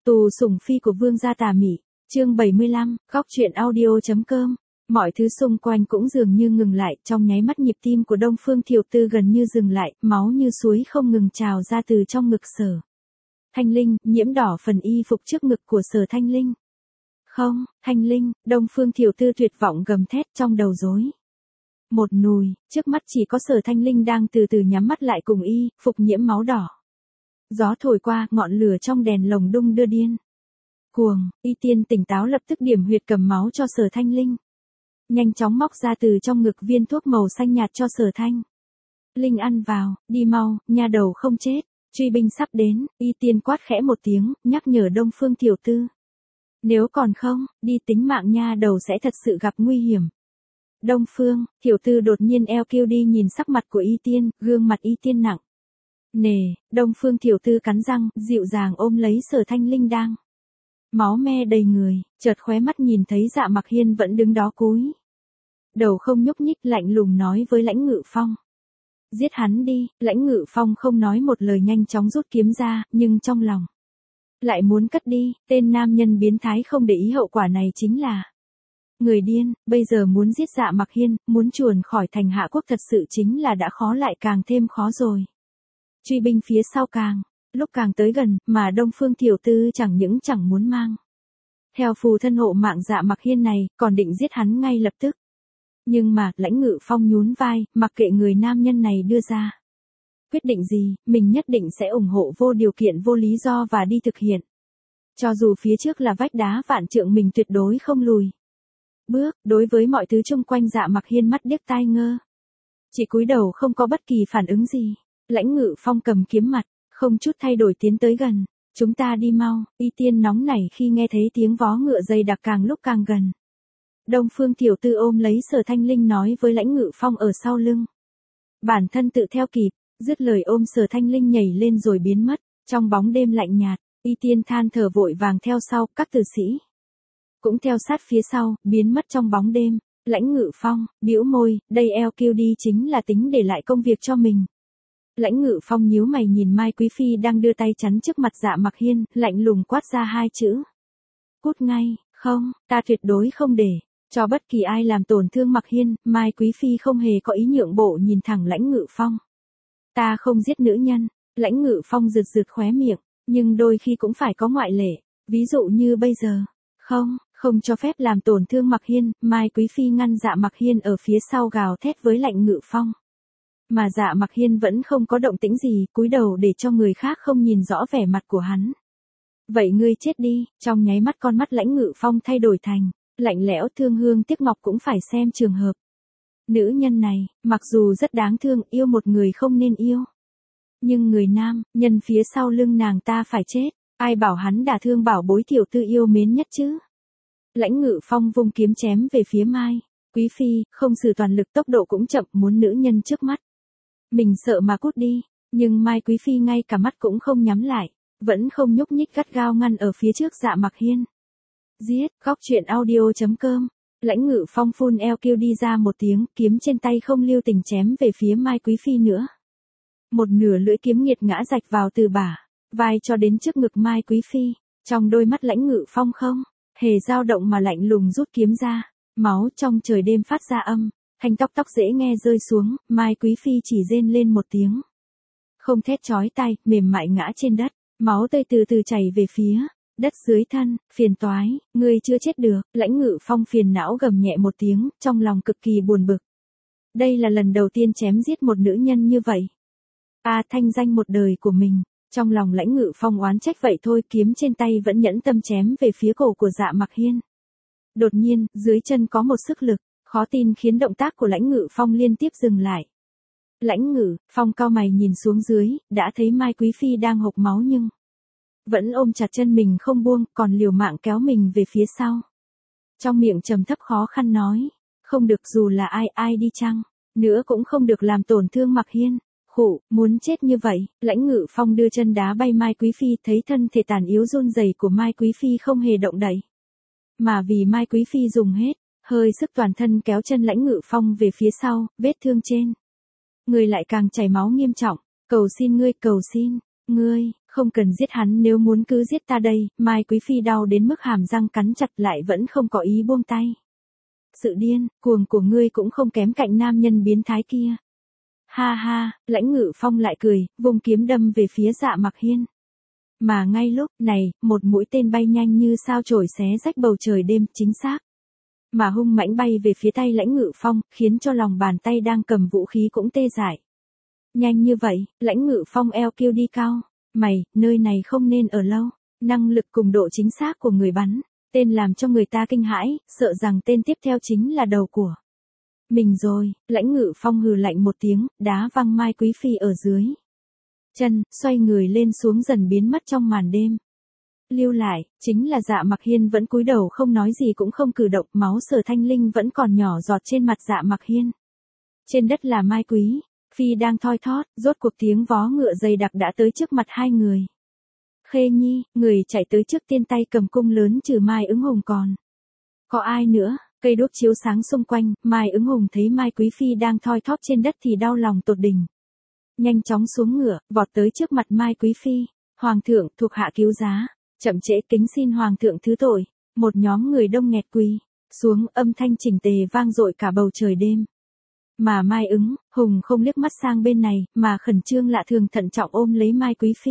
Tù sủng phi của vương gia Tà Mị, chương 75, góc truyện audio.com. Mọi thứ xung quanh cũng dường như ngừng lại, trong nháy mắt nhịp tim của Đông Phương Thiểu Tư gần như dừng lại, máu như suối không ngừng trào ra từ trong ngực Sở Thanh Linh, nhiễm đỏ phần y phục trước ngực của Sở Thanh Linh. Không, Thanh Linh, Đông Phương Thiểu Tư tuyệt vọng gầm thét trong đầu rối. Một nùi, trước mắt chỉ có Sở Thanh Linh đang từ từ nhắm mắt lại cùng y, phục nhiễm máu đỏ. Gió thổi qua, ngọn lửa trong đèn lồng đung đưa điên cuồng, Y Tiên tỉnh táo lập tức điểm huyệt cầm máu cho Sở Thanh Linh. Nhanh chóng móc ra từ trong ngực viên thuốc màu xanh nhạt cho Sở Thanh Linh ăn vào, đi mau, nha đầu không chết, truy binh sắp đến, Y Tiên quát khẽ một tiếng, nhắc nhở Đông Phương Thiểu Tư. Nếu còn không, đi tính mạng nha đầu sẽ thật sự gặp nguy hiểm. Đông Phương Thiểu Tư đột nhiên eo kêu đi nhìn sắc mặt của Y Tiên, gương mặt Y Tiên nặng nề. Đông Phương Thiểu Tư cắn răng, dịu dàng ôm lấy Sở Thanh Linh đang máu me đầy người, chợt khóe mắt nhìn thấy Dạ Mặc Hiên vẫn đứng đó cúi đầu không nhúc nhích, lạnh lùng nói với Lãnh Ngự Phong. Giết hắn đi. Lãnh Ngự Phong không nói một lời nhanh chóng rút kiếm ra, nhưng trong lòng lại muốn cất đi. Tên nam nhân biến thái không để ý hậu quả này chính là người điên, bây giờ muốn giết Dạ Mặc Hiên, muốn chuồn khỏi thành Hạ Quốc thật sự chính là đã khó lại càng thêm khó rồi. Truy binh phía sau lúc càng tới gần, mà Đông Phương Thiểu Tư chẳng những chẳng muốn mang theo phù thân hộ mạng Dạ Mặc Hiên này, còn định giết hắn ngay lập tức. Nhưng mà, Lãnh Ngự Phong nhún vai, mặc kệ người nam nhân này đưa ra quyết định gì, mình nhất định sẽ ủng hộ vô điều kiện vô lý do và đi thực hiện. Cho dù phía trước là vách đá vạn trượng mình tuyệt đối không lùi bước. Đối với mọi thứ xung quanh Dạ Mặc Hiên mắt điếc tai ngơ, chỉ cúi đầu không có bất kỳ phản ứng gì. Lãnh Ngự Phong cầm kiếm mặt, không chút thay đổi tiến tới gần. Chúng ta đi mau. Y Tiên nóng nảy khi nghe thấy tiếng vó ngựa dày đặc càng lúc càng gần. Đông Phương Thiểu Tư ôm lấy Sở Thanh Linh nói với Lãnh Ngự Phong ở sau lưng. Bản thân tự theo kịp, dứt lời ôm Sở Thanh Linh nhảy lên rồi biến mất trong bóng đêm lạnh nhạt. Y Tiên than thở vội vàng theo sau, các tử sĩ cũng theo sát phía sau, biến mất trong bóng đêm. Lãnh Ngự Phong bĩu môi, đây eo kêu đi chính là tính để lại công việc cho mình. Lãnh Ngự Phong nhíu mày nhìn Mai Quý Phi đang đưa tay chắn trước mặt Dạ Mặc Hiên, lạnh lùng quát ra hai chữ. Cút ngay. Không, ta tuyệt đối không để cho bất kỳ ai làm tổn thương Mặc Hiên. Mai Quý Phi không hề có ý nhượng bộ nhìn thẳng Lãnh Ngự Phong. Ta không giết nữ nhân. Lãnh Ngự Phong rực rực khóe miệng, nhưng đôi khi cũng phải có ngoại lệ, ví dụ như bây giờ. Không cho phép làm tổn thương Mặc Hiên. Mai Quý Phi ngăn Dạ Mặc Hiên ở phía sau gào thét với Lãnh Ngự Phong. Mà Dạ Mặc Hiên vẫn không có động tĩnh gì, cúi đầu để cho người khác không nhìn rõ vẻ mặt của hắn. Vậy ngươi chết đi. Trong nháy mắt con mắt Lãnh Ngự Phong thay đổi thành lạnh lẽo, thương hương tiếc ngọc cũng phải xem trường hợp. Nữ nhân này, mặc dù rất đáng thương, yêu một người không nên yêu. Nhưng người nam, nhân phía sau lưng nàng ta phải chết. Ai bảo hắn đả thương bảo bối Thiểu Tư yêu mến nhất chứ. Lãnh Ngự Phong vung kiếm chém về phía Mai Quý Phi, không sử toàn lực, tốc độ cũng chậm, muốn nữ nhân trước mắt mình sợ mà cút đi. Nhưng Mai Quý Phi ngay cả mắt cũng không nhắm lại, vẫn không nhúc nhích, gắt gao ngăn ở phía trước Dạ Mặc Hiên. Giết. Góc truyện audio.com. Lãnh Ngự Phong phun eo kêu đi ra một tiếng, kiếm trên tay không lưu tình chém về phía Mai Quý Phi nữa. Một nửa lưỡi kiếm nghiệt ngã rạch vào từ bả vai cho đến trước ngực Mai Quý Phi. Trong đôi mắt Lãnh Ngự Phong không hề dao động mà lạnh lùng rút kiếm ra. Máu trong trời đêm phát ra âm thanh tóc dễ nghe rơi xuống. Mai Quý Phi chỉ rên lên một tiếng, không thét chói tai, mềm mại ngã trên đất. Máu tươi từ từ chảy về phía đất dưới thân. Phiền toái, ngươi chưa chết được. Lãnh Ngự Phong phiền não gầm nhẹ một tiếng, trong lòng cực kỳ buồn bực. Đây là lần đầu tiên chém giết một nữ nhân như vậy. Thanh danh một đời của mình. Trong lòng Lãnh Ngự Phong oán trách vậy thôi, kiếm trên tay vẫn nhẫn tâm chém về phía cổ của Dạ Mặc Hiên. Đột nhiên, dưới chân có một sức lực khó tin khiến động tác của Lãnh Ngự Phong liên tiếp dừng lại. Lãnh Ngự Phong cau mày nhìn xuống dưới, đã thấy Mai Quý Phi đang hộc máu nhưng vẫn ôm chặt chân mình không buông, còn liều mạng kéo mình về phía sau. Trong miệng trầm thấp khó khăn nói, không được, dù là ai đi chăng nữa cũng không được làm tổn thương Mặc Hiên. Khụ, muốn chết như vậy. Lãnh Ngự Phong đưa chân đá bay Mai Quý Phi, thấy thân thể tàn yếu run rẩy của Mai Quý Phi không hề động đậy, mà vì Mai Quý Phi dùng hết hơi sức toàn thân kéo chân Lãnh Ngự Phong về phía sau, vết thương trên người lại càng chảy máu nghiêm trọng. Cầu xin ngươi, Không cần giết hắn, nếu muốn cứ giết ta đây. Mai Quý Phi đau đến mức hàm răng cắn chặt lại vẫn không có ý buông tay. Sự điên cuồng của ngươi cũng không kém cạnh nam nhân biến thái kia. Ha ha, Lãnh Ngự Phong lại cười, vùng kiếm đâm về phía Dạ Mặc Hiên. Mà ngay lúc này, một mũi tên bay nhanh như sao chổi xé rách bầu trời đêm, chính xác. Mà hung mãnh bay về phía tay Lãnh Ngự Phong, khiến cho lòng bàn tay đang cầm vũ khí cũng tê dại. Nhanh như vậy, Lãnh Ngự Phong eo kêu đi cao. Mày, nơi này không nên ở lâu. Năng lực cùng độ chính xác của người bắn. Tên làm cho người ta kinh hãi, sợ rằng tên tiếp theo chính là đầu của mình rồi. Lãnh Ngự Phong hừ lạnh một tiếng, đá văng Mai Quý Phi ở dưới chân, xoay người lên xuống dần biến mất trong màn đêm. Lưu lại, chính là Dạ Mặc Hiên vẫn cúi đầu không nói gì cũng không cử động, máu Sở Thanh Linh vẫn còn nhỏ giọt trên mặt Dạ Mặc Hiên. Trên đất là Mai Quý Phi đang thoi thóp, rốt cuộc tiếng vó ngựa dày đặc đã tới trước mặt hai người. Khê Nhi, người chạy tới trước tiên tay cầm cung lớn trừ Mai Ứng Hùng còn. Có ai nữa? Cây đuốc chiếu sáng xung quanh, Mai Ứng Hùng thấy Mai Quý Phi đang thoi thóp trên đất thì đau lòng tột đỉnh. Nhanh chóng xuống ngựa, vọt tới trước mặt Mai Quý Phi. Hoàng thượng, thuộc hạ cứu giá. Chậm trễ, kính xin Hoàng thượng thứ tội. Một nhóm người đông nghẹt quỳ xuống, âm thanh chỉnh tề vang dội cả bầu trời đêm. Mà Mai Ứng Hùng không liếc mắt sang bên này, mà khẩn trương lạ thường thận trọng ôm lấy Mai Quý Phi.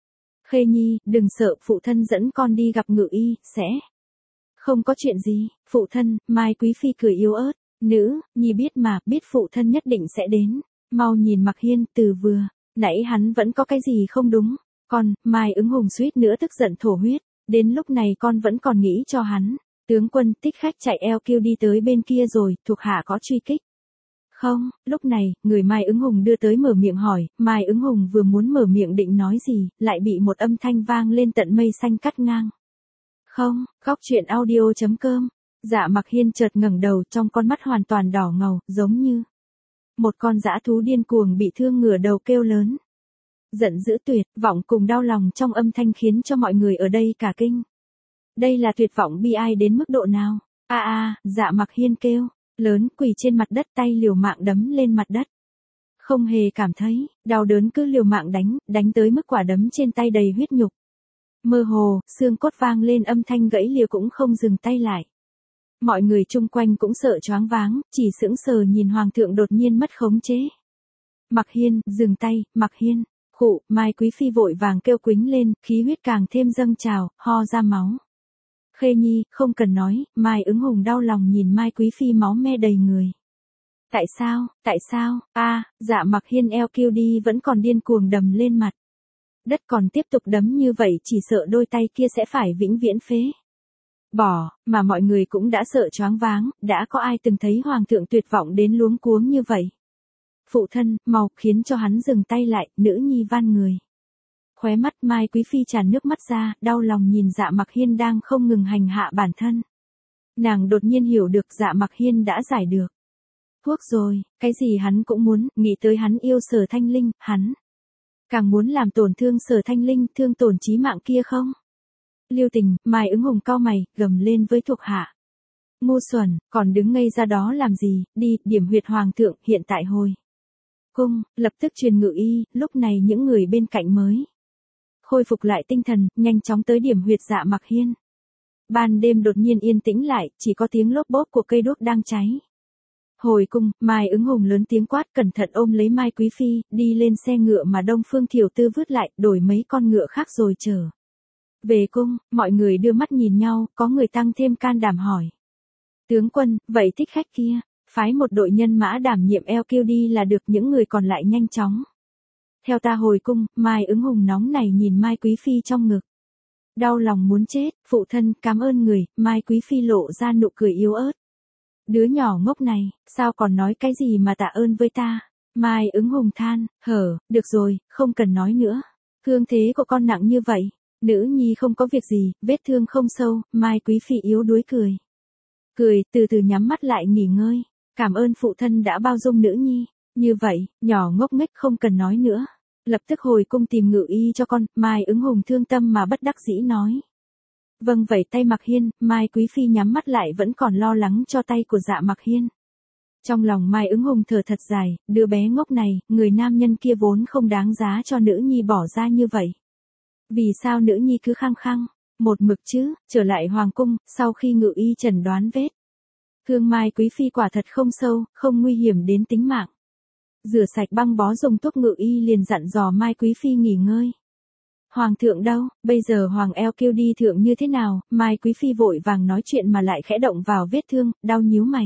Khê Nhi, đừng sợ, phụ thân dẫn con đi gặp Ngự Y, sẽ không có chuyện gì. Phụ thân, Mai Quý Phi cười yếu ớt. Nữ nhi biết mà, biết phụ thân nhất định sẽ đến. Mau nhìn Mặc Hiên, từ vừa nãy hắn vẫn có cái gì không đúng. Con, Mai Ứng Hùng suýt nữa tức giận thổ huyết. Đến lúc này con vẫn còn nghĩ cho hắn. Tướng quân Tích Khách chạy eo kêu đi tới bên kia rồi, thuộc hạ có truy kích. Không, lúc này, người Mai Ứng Hùng đưa tới mở miệng hỏi, Mai Ứng Hùng vừa muốn mở miệng định nói gì, lại bị một âm thanh vang lên tận mây xanh cắt ngang. Không, góc truyện audio.com. Dạ Mặc Hiên chợt ngẩng đầu, trong con mắt hoàn toàn đỏ ngầu, giống như một con dã thú điên cuồng bị thương, ngửa đầu kêu lớn. Giận dữ tuyệt vọng cùng đau lòng trong âm thanh khiến cho mọi người ở đây cả kinh. Đây là tuyệt vọng bi ai đến mức độ nào? Dạ Mặc Hiên kêu lớn, quỳ trên mặt đất, tay liều mạng đấm lên mặt đất. Không hề cảm thấy đau đớn, cứ liều mạng đánh tới mức quả đấm trên tay đầy huyết nhục. Mơ hồ, xương cốt vang lên âm thanh gãy liều cũng không dừng tay lại. Mọi người chung quanh cũng sợ choáng váng, chỉ sững sờ nhìn Hoàng thượng đột nhiên mất khống chế. Mặc Hiên, dừng tay, Mặc Hiên. Khụ, Mai Quý Phi vội vàng kêu quýnh lên, khí huyết càng thêm dâng trào, ho ra máu. Khê Nhi, không cần nói, Mai Ứng Hùng đau lòng nhìn Mai Quý Phi máu me đầy người. Tại sao, Dạ Mặc Hiên eo kêu đi vẫn còn điên cuồng đầm lên mặt đất, còn tiếp tục đấm như vậy chỉ sợ đôi tay kia sẽ phải vĩnh viễn phế bỏ, mà mọi người cũng đã sợ choáng váng, đã có ai từng thấy Hoàng thượng tuyệt vọng đến luống cuống như vậy. Phụ thân, mau, khiến cho hắn dừng tay lại, nữ nhi van người. Khóe mắt Mai Quý Phi tràn nước mắt ra, đau lòng nhìn Dạ Mặc Hiên đang không ngừng hành hạ bản thân. Nàng đột nhiên hiểu được Dạ Mặc Hiên đã giải được thuốc rồi, cái gì hắn cũng muốn, nghĩ tới hắn yêu Sở Thanh Linh, hắn càng muốn làm tổn thương Sở Thanh Linh, thương tổn chí mạng kia không? Lưu Tình, Mai Ứng Hùng cau mày, gầm lên với thuộc hạ. Ngu xuẩn, còn đứng ngây ra đó làm gì, đi, điểm huyệt Hoàng thượng, hiện tại hồi cung, lập tức truyền Ngự Y. Lúc này những người bên cạnh mới khôi phục lại tinh thần, nhanh chóng tới điểm huyệt Dạ Mặc Hiên. Ban đêm đột nhiên yên tĩnh lại, chỉ có tiếng lốp bốp của cây đuốc đang cháy. Hồi cung, Mai Ứng Hùng lớn tiếng quát, cẩn thận ôm lấy Mai Quý Phi, đi lên xe ngựa mà Đông Phương Thiểu Tư vứt lại, đổi mấy con ngựa khác rồi trở về cung. Mọi người đưa mắt nhìn nhau, có người tăng thêm can đảm hỏi. Tướng quân, vậy Thích Khách kia, phái một đội nhân mã đảm nhiệm eo kêu đi là được, những người còn lại nhanh chóng theo ta hồi cung. Mai Ứng Hùng nóng này nhìn Mai Quý Phi trong ngực. Đau lòng muốn chết, phụ thân, cảm ơn người. Mai Quý Phi lộ ra nụ cười yếu ớt. Đứa nhỏ ngốc này, sao còn nói cái gì mà tạ ơn với ta? Mai Ứng Hùng than, được rồi, không cần nói nữa. Thương thế của con nặng như vậy. Nữ nhi không có việc gì, vết thương không sâu. Mai Quý Phi yếu đuối cười. Từ từ nhắm mắt lại nghỉ ngơi. Cảm ơn phụ thân đã bao dung nữ nhi. Như vậy, nhỏ ngốc nghếch không cần nói nữa. Lập tức hồi cung tìm Ngự Y cho con. Mai Ứng Hùng thương tâm mà bất đắc dĩ nói. Vâng, vẩy tay Mặc Hiên. Mai Quý Phi nhắm mắt lại vẫn còn lo lắng cho tay của Dạ Mặc Hiên. Trong lòng Mai Ứng Hùng thở thật dài, đứa bé ngốc này, người nam nhân kia vốn không đáng giá cho nữ nhi bỏ ra như vậy. Vì sao nữ nhi cứ khăng khăng, một mực chứ, trở lại hoàng cung, sau khi ngự y chẩn đoán vết thương Mai Quý Phi quả thật không sâu, không nguy hiểm đến tính mạng. Rửa sạch băng bó dùng thuốc ngự y liền dặn dò Mai Quý Phi nghỉ ngơi. Hoàng thượng đâu, bây giờ Hoàng eo kêu đi thượng như thế nào, Mai Quý Phi vội vàng nói chuyện mà lại khẽ động vào vết thương, đau nhíu mày.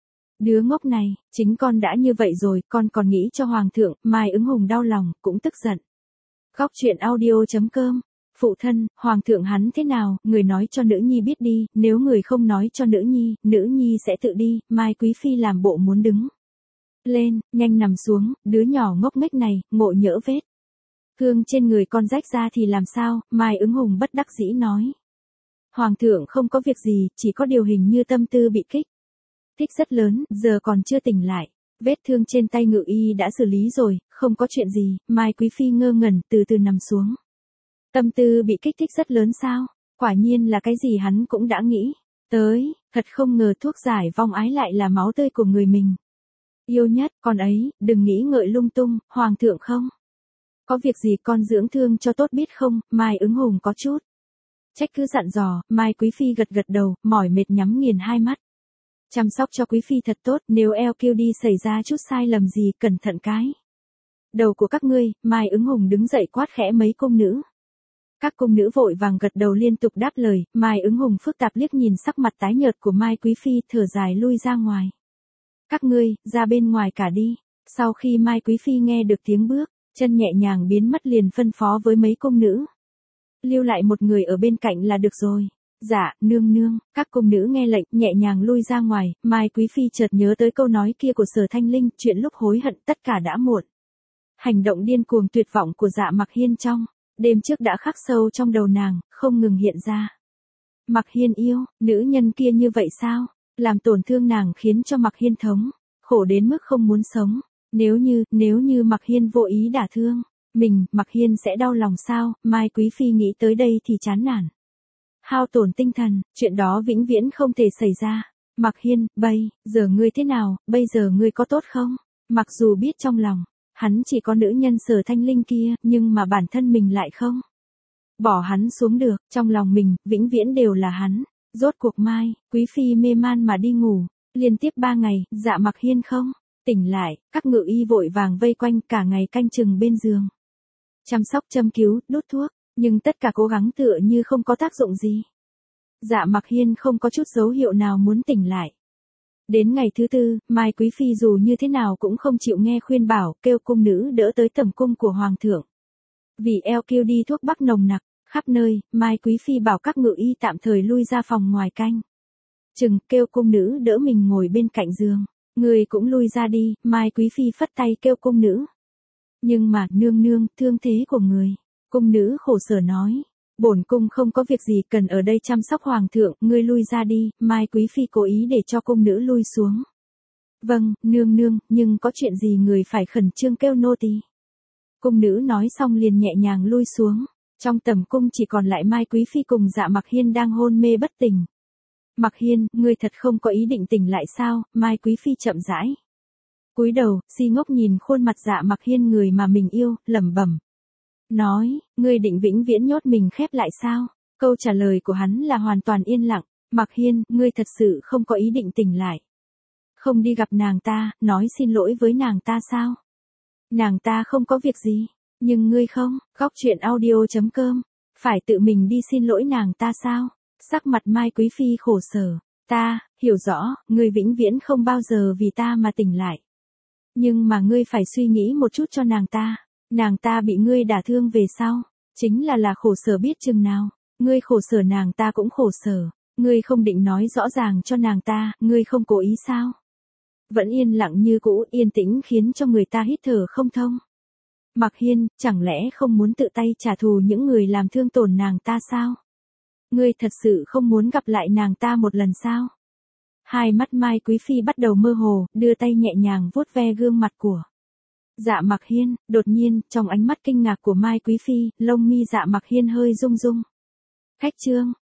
Đứa ngốc này, chính con đã như vậy rồi, con còn nghĩ cho Hoàng thượng, Mai Ứng Hùng đau lòng, cũng tức giận. Góc truyện audio.com. Phụ thân, Hoàng thượng hắn thế nào, người nói cho nữ nhi biết đi, nếu người không nói cho nữ nhi sẽ tự đi, Mai Quý Phi làm bộ muốn đứng lên, nhanh nằm xuống, đứa nhỏ ngốc nghếch này, ngộ nhỡ vết thương trên người con rách ra thì làm sao, Mai Ứng Hùng bất đắc dĩ nói. Hoàng thượng không có việc gì, chỉ có điều hình như tâm tư bị kích thích rất lớn, giờ còn chưa tỉnh lại. Vết thương trên tay ngự y đã xử lý rồi, không có chuyện gì, Mai Quý Phi ngơ ngẩn, từ từ nằm xuống. Tâm tư bị kích thích rất lớn sao? Quả nhiên là cái gì hắn cũng đã nghĩ tới, thật không ngờ thuốc giải vong ái lại là máu tươi của người mình yêu nhất, con ấy, đừng nghĩ ngợi lung tung, Hoàng thượng không có việc gì con dưỡng thương cho tốt biết không, Mai Ứng Hùng có chút trách cứ dặn dò, Mai Quý Phi gật gật đầu, mỏi mệt nhắm nghiền hai mắt. Chăm sóc cho Quý Phi thật tốt, nếu eo kêu đi xảy ra chút sai lầm gì, cẩn thận cái đầu của các ngươi, Mai Ứng Hùng đứng dậy quát khẽ mấy cung nữ. Các cung nữ vội vàng gật đầu liên tục đáp lời, Mai Ứng Hùng phức tạp liếc nhìn sắc mặt tái nhợt của Mai Quý Phi, thở dài lui ra ngoài. Các ngươi, ra bên ngoài cả đi. Sau khi Mai Quý Phi nghe được tiếng bước chân nhẹ nhàng biến mất liền phân phó với mấy cung nữ. Lưu lại một người ở bên cạnh là được rồi. Dạ, nương nương, các cung nữ nghe lệnh, nhẹ nhàng lui ra ngoài, Mai Quý Phi chợt nhớ tới câu nói kia của Sở Thanh Linh, chuyện lúc hối hận tất cả đã muộn. Hành động điên cuồng tuyệt vọng của Dạ Mặc Hiên trong đêm trước đã khắc sâu trong đầu nàng, không ngừng hiện ra. Mặc Hiên yêu, nữ nhân kia như vậy sao? Làm tổn thương nàng khiến cho Mặc Hiên thống khổ đến mức không muốn sống. Nếu như Mặc Hiên vô ý đả thương mình, Mặc Hiên sẽ đau lòng sao? Mai Quý Phi nghĩ tới đây thì chán nản. Hao tổn tinh thần, chuyện đó vĩnh viễn không thể xảy ra. Mặc Hiên, giờ ngươi thế nào, bây giờ ngươi có tốt không? Mặc dù biết trong lòng hắn chỉ có nữ nhân Sở Thanh Linh kia, nhưng mà bản thân mình lại không bỏ hắn xuống được, trong lòng mình, vĩnh viễn đều là hắn. Rốt cuộc Mai Quý Phi mê man mà đi ngủ, liên tiếp 3 ngày, Dạ Mặc Hiên không tỉnh lại, các ngự y vội vàng vây quanh cả ngày canh chừng bên giường. Chăm sóc châm cứu, đút thuốc, nhưng tất cả cố gắng tựa như không có tác dụng gì. Dạ Mặc Hiên không có chút dấu hiệu nào muốn tỉnh lại. Đến ngày thứ 4, Mai Quý Phi dù như thế nào cũng không chịu nghe khuyên bảo, kêu cung nữ đỡ tới tầm cung của Hoàng thượng. Vì eo kêu đi thuốc bắc nồng nặc, khắp nơi, Mai Quý Phi bảo các ngự y tạm thời lui ra phòng ngoài canh kêu cung nữ đỡ mình ngồi bên cạnh giường. Người cũng lui ra đi, Mai Quý Phi phất tay kêu cung nữ. Nhưng mà, nương, thương thế của người. Cung nữ khổ sở nói. Bổn cung không có việc gì cần ở đây chăm sóc Hoàng thượng, ngươi lui ra đi, Mai Quý Phi cố ý để cho cung nữ lui xuống. Vâng, nương, nhưng có chuyện gì người phải khẩn trương kêu nô tỳ. Cung nữ nói xong liền nhẹ nhàng lui xuống. Trong tầm cung chỉ còn lại Mai Quý Phi cùng Dạ Mặc Hiên đang hôn mê bất tỉnh. Mặc Hiên, ngươi thật không có ý định tỉnh lại sao? Mai Quý Phi chậm rãi cúi đầu, si ngốc nhìn khuôn mặt Dạ Mặc Hiên người mà mình yêu, lẩm bẩm nói, ngươi định vĩnh viễn nhốt mình khép lại sao? Câu trả lời của hắn là hoàn toàn yên lặng. Mặc Hiên, ngươi thật sự không có ý định tỉnh lại. Không đi gặp nàng ta, nói xin lỗi với nàng ta sao? Nàng ta không có việc gì. Nhưng ngươi không, góc truyện audio.com, phải tự mình đi xin lỗi nàng ta sao? Sắc mặt Mai Quý Phi khổ sở. Ta, hiểu rõ, ngươi vĩnh viễn không bao giờ vì ta mà tỉnh lại. Nhưng mà ngươi phải suy nghĩ một chút cho nàng ta. Nàng ta bị ngươi đả thương về sau, chính là khổ sở biết chừng nào. Ngươi khổ sở nàng ta cũng khổ sở. Ngươi không định nói rõ ràng cho nàng ta, ngươi không cố ý sao? Vẫn yên lặng như cũ, yên tĩnh khiến cho người ta hít thở không thông. Mặc Hiên, chẳng lẽ không muốn tự tay trả thù những người làm thương tổn nàng ta sao? Ngươi thật sự không muốn gặp lại nàng ta một lần sao? Hai mắt Mai Quý Phi bắt đầu mơ hồ, đưa tay nhẹ nhàng vuốt ve gương mặt của Dạ Mặc Hiên. Đột nhiên, trong ánh mắt kinh ngạc của Mai Quý Phi, lông mi Dạ Mặc Hiên hơi rung rung. Khách trương,